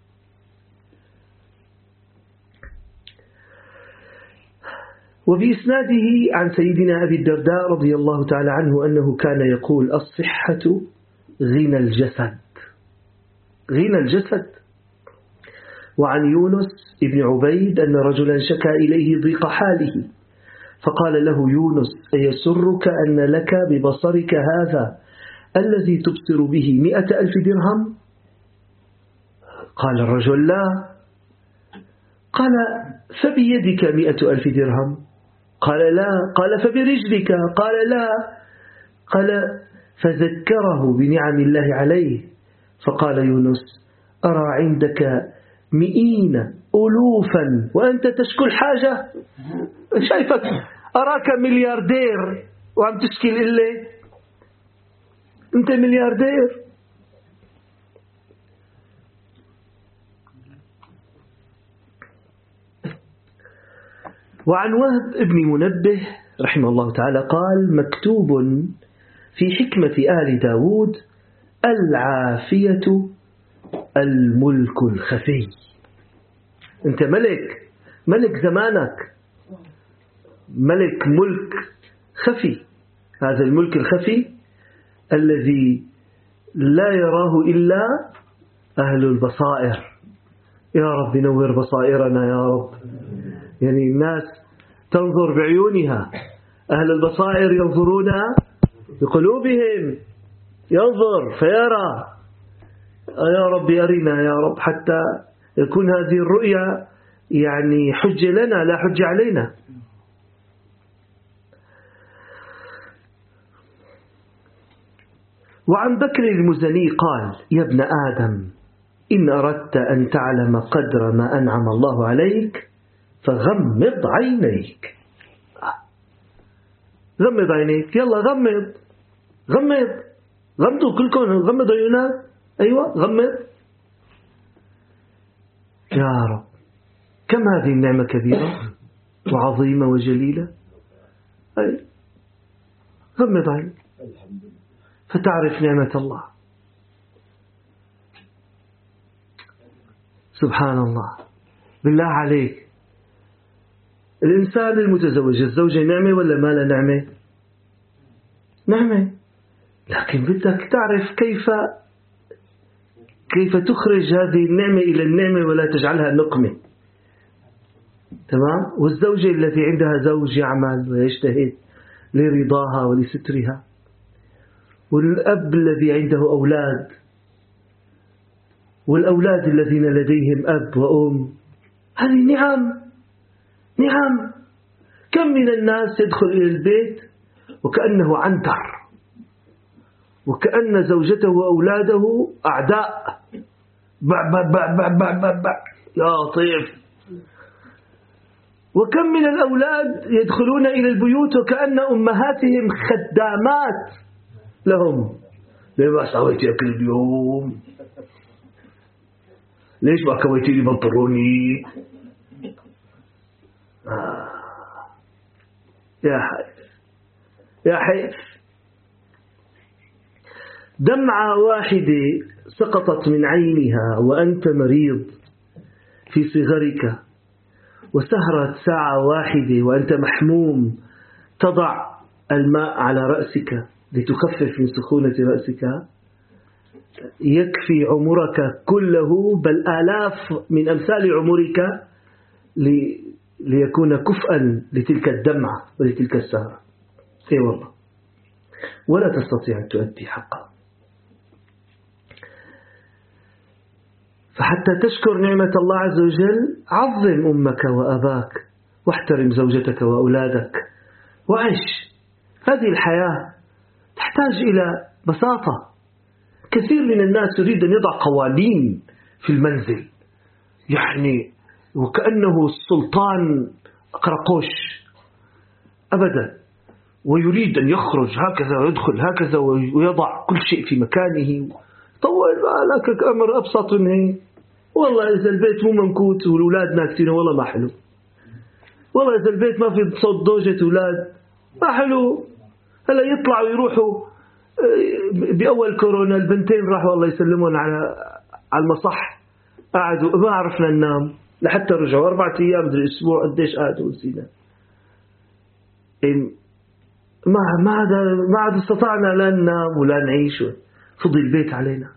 [SPEAKER 1] وبإسناده عن سيدنا أبي الدرداء رضي الله تعالى عنه أنه كان يقول: الصحة غنى الجسد، غنى الجسد. وعن يونس ابن عبيد أن رجلا شكى إليه ضيق حاله، فقال له يونس: أيسرك أن لك ببصرك هذا الذي تبصر به مئة ألف درهم؟ قال الرجل: لا. قال: فبيدك مئة ألف درهم؟ قال: لا. قال: فبرجلك؟ قال: لا. قال: فذكره بنعم الله عليه، فقال يونس: أرى عندك مئين ألوفا وأنت تشكو الحاجة. شايفك أراك ملياردير وعم تشكي إلي، أنت ملياردير. وعن وهب ابن منبه رحمه الله تعالى قال: مكتوب في حكمة آل داود: العافية الملك الخفي. أنت ملك، ملك زمانك، ملك ملك خفي. هذا الملك الخفي الذي لا يراه إلا أهل البصائر. يا رب نور بصائرنا يا رب. يعني الناس تنظر بعيونها، أهل البصائر ينظرون بقلوبهم، ينظر فيرى. يا رب أرنا يا رب حتى يكون هذه الرؤيا يعني حجة لنا لا حجة علينا. وعن بكر المزني قال: يا ابن آدم، إن أردت أن تعلم قدر ما أنعم الله عليك فغمض عينيك. غمض عينيك، يلا غمض غمض غمضوا كلكم، غمض عيونك. أيوة غمض. يا رب كم هذه النعمة كبيرة وعظيمة وجليلة. أي غمض عينيك فتعرف نعمة الله. سبحان الله. بالله عليك، الإنسان المتزوج، الزوجة نعمة ولا ما لا نعمة؟ نعمة، لكن بدك تعرف كيف كيف تخرج هذه النعمة إلى النعمة ولا تجعلها نقمة. تمام؟ والزوجة التي عندها زوج يعمل ويجتهد لرضاها ولسترها، والأب الذي عنده أولاد، والأولاد الذين لديهم أب وأم، هذه نعم نعم. كم من الناس يدخل إلى البيت وكأنه عنتر، وكأن زوجته وأولاده أعداء. بع بع بع بع بع بع بع يا طيف. وكم من الأولاد يدخلون إلى البيوت وكأن أمهاتهم خدامات لهم. ليه ما سويتي أكل اليوم؟ ليش ما كويتي لي بنطلوني؟ آه. يا حيف يا حيف. دمعة واحدة سقطت من عينها وأنت مريض في صغرك، وسهرت ساعة واحدة وأنت محموم تضع الماء على رأسك لتخفف من سخونة رأسك، يكفي عمرك كله بل آلاف من أمثال عمرك ليكون كفءا لتلك الدمعة ولتلك السهرة. اي والله، ولا تستطيع أن تؤدي حقها. فحتى تشكر نعمة الله عز وجل عظم أمك وأباك، واحترم زوجتك وأولادك، وعش. هذه الحياة تحتاج إلى بساطة. كثير من الناس يريد أن يضع قوانين في المنزل، يعني وكأنه السلطان قرقوش أبدا، ويريد أن يخرج هكذا ويدخل هكذا ويضع كل شيء في مكانه. طول بالك أمر أبسط من هيك. والله إذا البيت مو منكوت والأولاد ناكتين والله ما حلو. والله إذا البيت ما في صوت دوجة أولاد ما حلو. هلا يطلعوا يروحوا بأول كورونا البنتين راحوا الله يسلمون على على المصح، قعدوا ما عرفنا ننام لحتى رجعوا أربعة أيام من الأسبوع قديش قعدوا نسينا. ما ما عاد ما عاد استطعنا لا ننام ولا نعيش، فضي البيت علينا.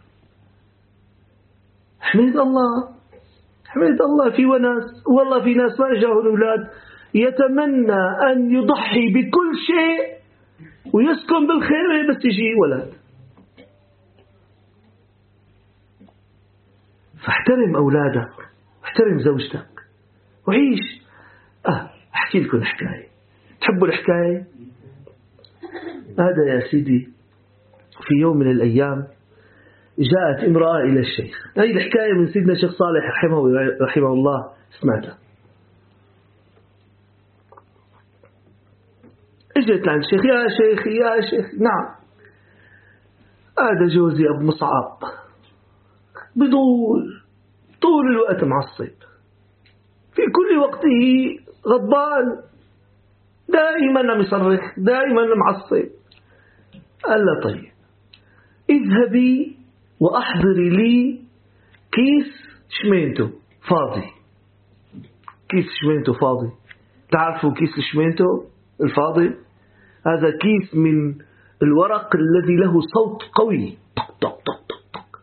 [SPEAKER 1] حميد الله حميد الله. في وناس والله في ناس ما جاهم الأولاد يتمنى أن يضحي بكل شيء ويسكن بالخير بس يجي ولد. فاحترم أولادك، احترم زوجتك وعيش. أه أحكي لكم حكاية، تحبوا الحكاية؟ هذا يا سيدي في يوم من الأيام جاءت امرأة إلى الشيخ. هذه الحكاية من سيدنا الشيخ صالح رحمه, رحمه الله، سمعتها. اجت عند الشيخ، يا شيخ يا شيخ. نعم، هذا جوزي أبو مصعب بدول طول الوقت معصب، في كل وقته غضبان، دائما عم يصرخ، دائما معصب. قال له طيب اذهبي وأحضري لي كيس شمينتو فاضي. كيس شمينتو فاضي، تعرفوا كيس شمينتو الفاضي؟ هذا كيس من الورق الذي له صوت قوي، طق طق طق طق طق.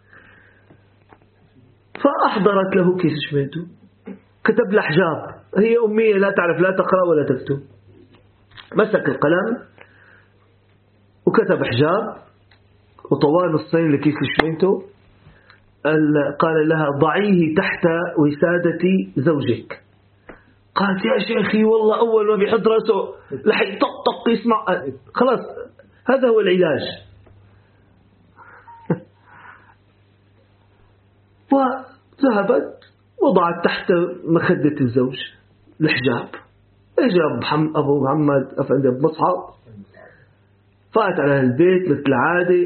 [SPEAKER 1] فأحضرت له كيس شمينتو، كتب له حجاب، هي أمية لا تعرف لا تقرأ ولا تكتب، مسك القلم وكتب حجاب وطوال نصين لكيس شمينتو. قال لها ضعيه تحت وسادة زوجك. قالت يا شيخي والله أول ما بيحط رأسه لحي طق طق يسمع، خلاص هذا هو العلاج. وذهبت وضعت تحت مخدة الزوج الحجاب. اجى أبو محمد أفندي أبو مصعب، فات على البيت مثل العادة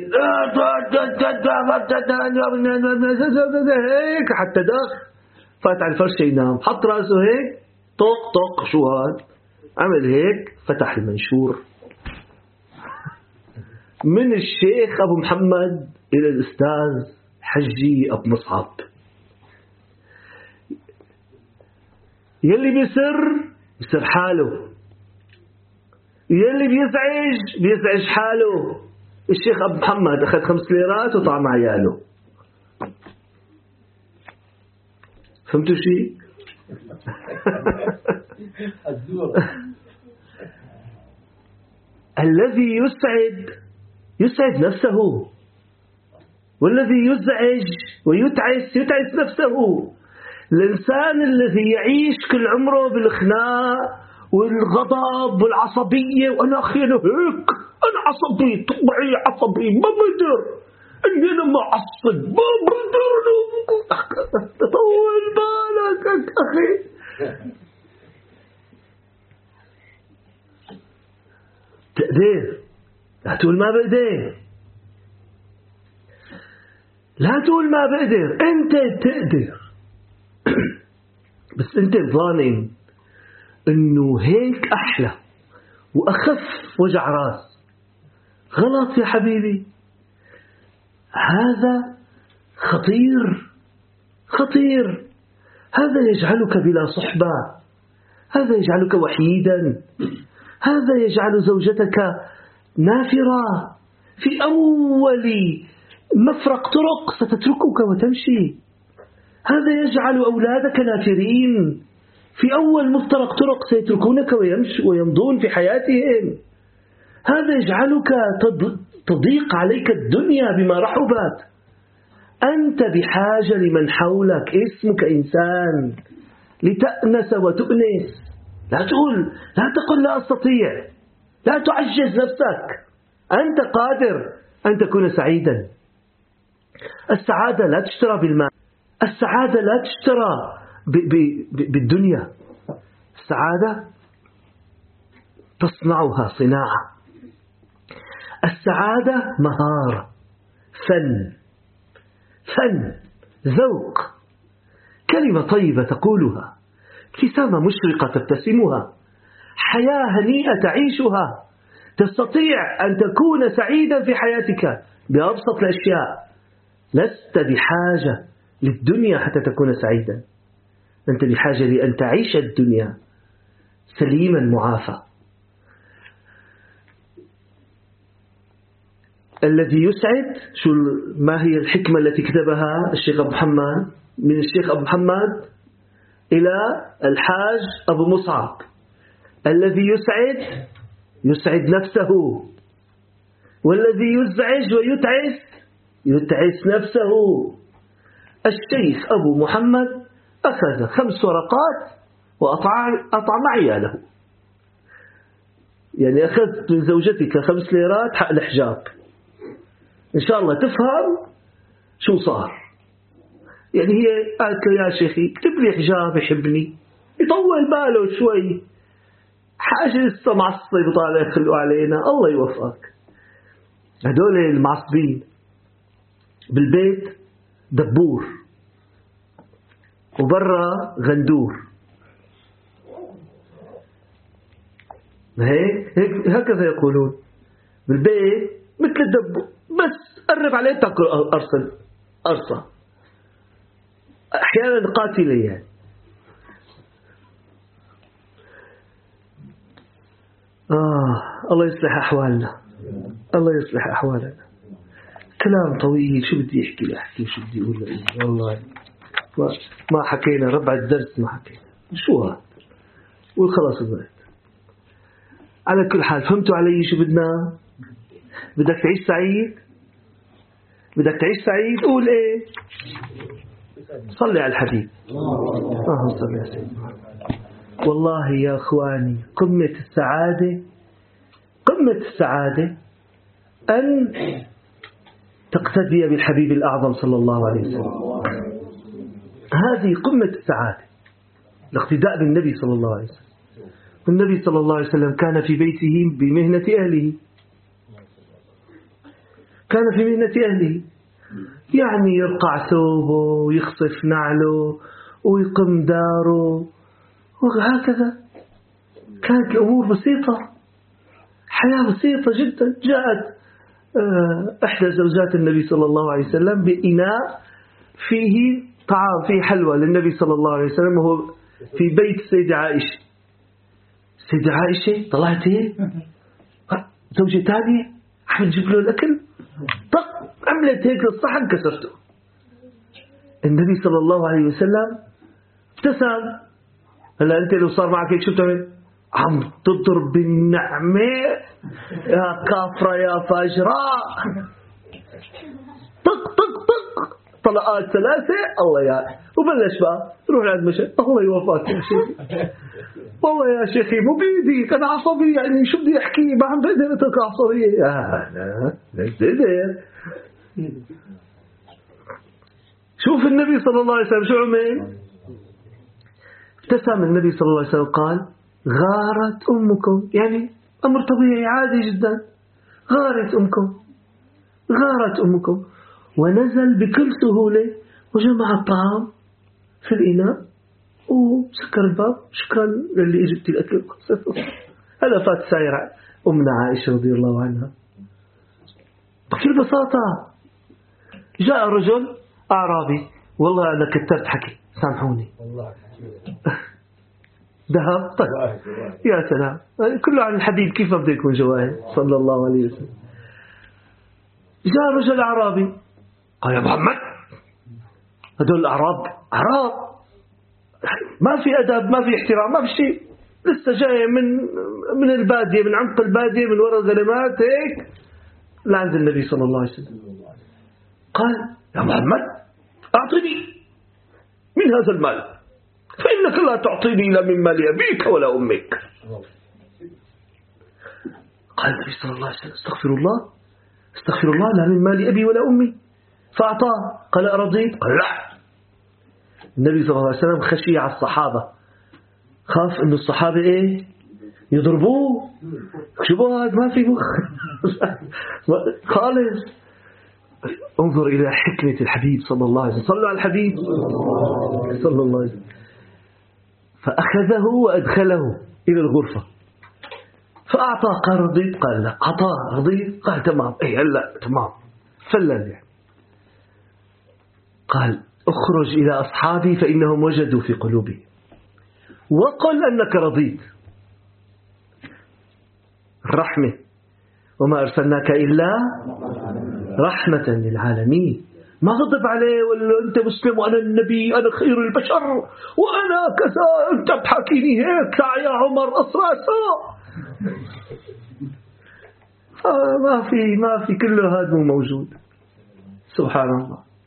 [SPEAKER 1] هيك حتى دخ، فات على الفرشة ينام، حط رأسه هيك طق طق. شو هاد؟ عمل هيك، فتح المنشور من الشيخ أبو محمد إلى الأستاذ حجي أبو مصعب. يلي بيسر بيسر حاله، يلي بيزعج بيزعج حاله. الشيخ أبو محمد أخذ خمس ليرات وطعم عياله. فهمتوا شيء؟ الذي يسعد يسعد نفسه، والذي يزعج ويتعس يتعس نفسه. الإنسان الذي يعيش كل عمره بالخناق والغضب والعصبية، وأنا أخي أنا هيك، أنا عصبي، طبعي عصبي، ما بقدر إني أنا معصب، ما بقدر. طول بالك أخي. تقدر، لا تقول ما بقدر، لا تقول ما بقدر، أنت تقدر. بس أنت ظانن إنه هيك أحلى وأخف وجع راس. غلط يا حبيبي، هذا خطير خطير. هذا يجعلك بلا صحبة، هذا يجعلك وحيدا، هذا يجعل زوجتك نافرة في أول مفرق طرق ستتركك وتمشي. هذا يجعل أولادك نافرين في أول مفترق طرق سيتركونك ويمشي ويمضون في حياتهم. هذا يجعلك تضيق عليك الدنيا بما رحبت. أنت بحاجة لمن حولك، اسمك إنسان، لتأنس وتؤنس. لا تقول لا تقل لا أستطيع، لا تعجز نفسك، أنت قادر أن تكون سعيدا. السعادة لا تشترى بالمال، السعادة لا تشترى بالدنيا. السعادة تصنعها صناعة، السعادة مهارة، فن، فن، ذوق، كلمة طيبة تقولها، ابتسامة مشرقة تبتسمها، حياة هنيئة تعيشها. تستطيع أن تكون سعيدا في حياتك بأبسط الأشياء. لست بحاجة للدنيا حتى تكون سعيدا، أنت بحاجة لأن تعيش الدنيا سليما معافى. الذي يسعد، شو ما هي الحكمة التي كتبها الشيخ أبو محمد، من الشيخ أبو محمد إلى الحاج أبو مصعب. الذي يسعد يسعد نفسه، والذي يزعج ويتعس يتعس نفسه. الشيخ أبو محمد أخذ خمس ورقات وأطعم عياله، يعني أخذت من زوجتك خمس ليرات حق الحجاب، إن شاء الله تفهم شو صار. يعني هي قالت له يا شيخي اكتب لي حجاب يحبني، يطول باله شوي، حاجة لسه معصب وطالع يخلوا علينا، الله يوفقك. هدول المعصبين بالبيت دبور وبرا غندور، هيك هيك هكذا يقولون. بالبيت مثل الدبور، بس قرب عليه تاكل أرسل أرصى، أحيانا قاتلة يعني. آه الله يصلح أحوالنا، الله يصلح أحوالنا. كلام طويل، شو بدي أحكي لي أحكي شو بدي أقول لي، والله ما, ما حكينا ربع الدرس، ما حكينا شو هذا والخلاص الوقت. على كل حال فهمتوا علي شو بدنا؟ بدك تعيش سعيد، بدك تعيش سعيد، قول إيه؟ صلي على الحبيب. اللهم صل يا سيدنا. والله يا أخواني قمة السعادة، قمة السعادة أن تقتدي بالحبيب الأعظم صلى الله عليه وسلم. هذه قمة السعادة، الاقتداء بالنبي صلى الله عليه وسلم. والنبي صلى الله عليه وسلم كان في بيته بمهنة أهله، كان في مهنة أهله، يعني يرقع ثوبه ويخصف نعله ويقم داره وهكذا. كانت الأمور بسيطة، حياة بسيطة جدا. جاءت إحدى زوجات النبي صلى الله عليه وسلم بإناء فيه طعام، فيه حلوى للنبي صلى الله عليه وسلم، وهو في بيت السيدة عائشة. السيدة عائشة طلعت هي زوجة ثانية عم تجيب له الأكل، طق عملت هيك الصحن كسرته. النبي صلى الله عليه وسلم ابتسم. هلا أنت لو صار معك هيك شو بتعمل؟ عم تضرب بالنعمة يا كافرة يا فاجراء، طق طق طق طلقات ثلاثة، الله يا وبلش بقى روح لعند مشي. الله يوفقك يا شيخي، والله يا شيخي مو بيدي، أنا عصبي، يعني شو بدي أحكي، ما عم بقدر أترك عصبية. آه لا لا تقدر. شوف النبي صلى الله عليه وسلم شو عمل؟ ابتسم النبي صلى الله عليه وسلم قال غارت أمكم، يعني أمر طبيعي عادي جدا. غارت أمكم، غارت أمكم، ونزل بكل سهولة وجمع الطعام في الإناء وسكر الباب. شكرا للي جبت الأكل. هذا فات ساير أمنا عائشة رضي الله عنها بكل بساطة. جاء رجل أعرابي، والله أنا كترت حكي سامحوني، ذهب طيب يا سلام، كله عن الحبيب، كيف بده يكون جواهر صلى الله عليه وسلم. جاء رجل أعرابي قال يا محمد، هدول الأعراب أعراب ما في أدب، ما في احترام، ما في شيء، لسه جاي من من البادية، من عمق البادية، من وراء ظلمات هيك لعند النبي صلى الله عليه وسلم. قال يا محمد أعطني من هذا المال، فإنك لا تعطيني إلا من مال أبيك ولا أمك. قال النبي صلى الله عليه وسلم استغفر الله، استغفر الله، لا من مال أبي ولا أمي. فأعطاه. قال أرضيت؟ قال لا. النبي صلى الله عليه وسلم خشي على الصحابة، خاف أن الصحابة إيه يضربوه، شو هذا ما في مخ خالص. انظر إلى حكمة الحبيب صلى الله عليه وسلم. صلوا على الحبيب صلى الله عليه وسلم. فأخذه وأدخله إلى الغرفة فأعطى، قال رضيت؟ قال لا. أعطاه رضيت؟ قال تمام. أي هلا تمام. فلل يعني. قال اخرج إلى أصحابي فإنهم وجدوا في قلوبي وقل أنك رضيت. الرحمة، وما أرسلناك إلا رحمة للعالمين. ما غضب عليه ولا أنت مسلم وأنا النبي أنا خير البشر وأنا كذا، أنت بحكيني هيك، تعال يا عمر أصراسا. آه ما في ما في كله هذا مو موجود. سبحان الله.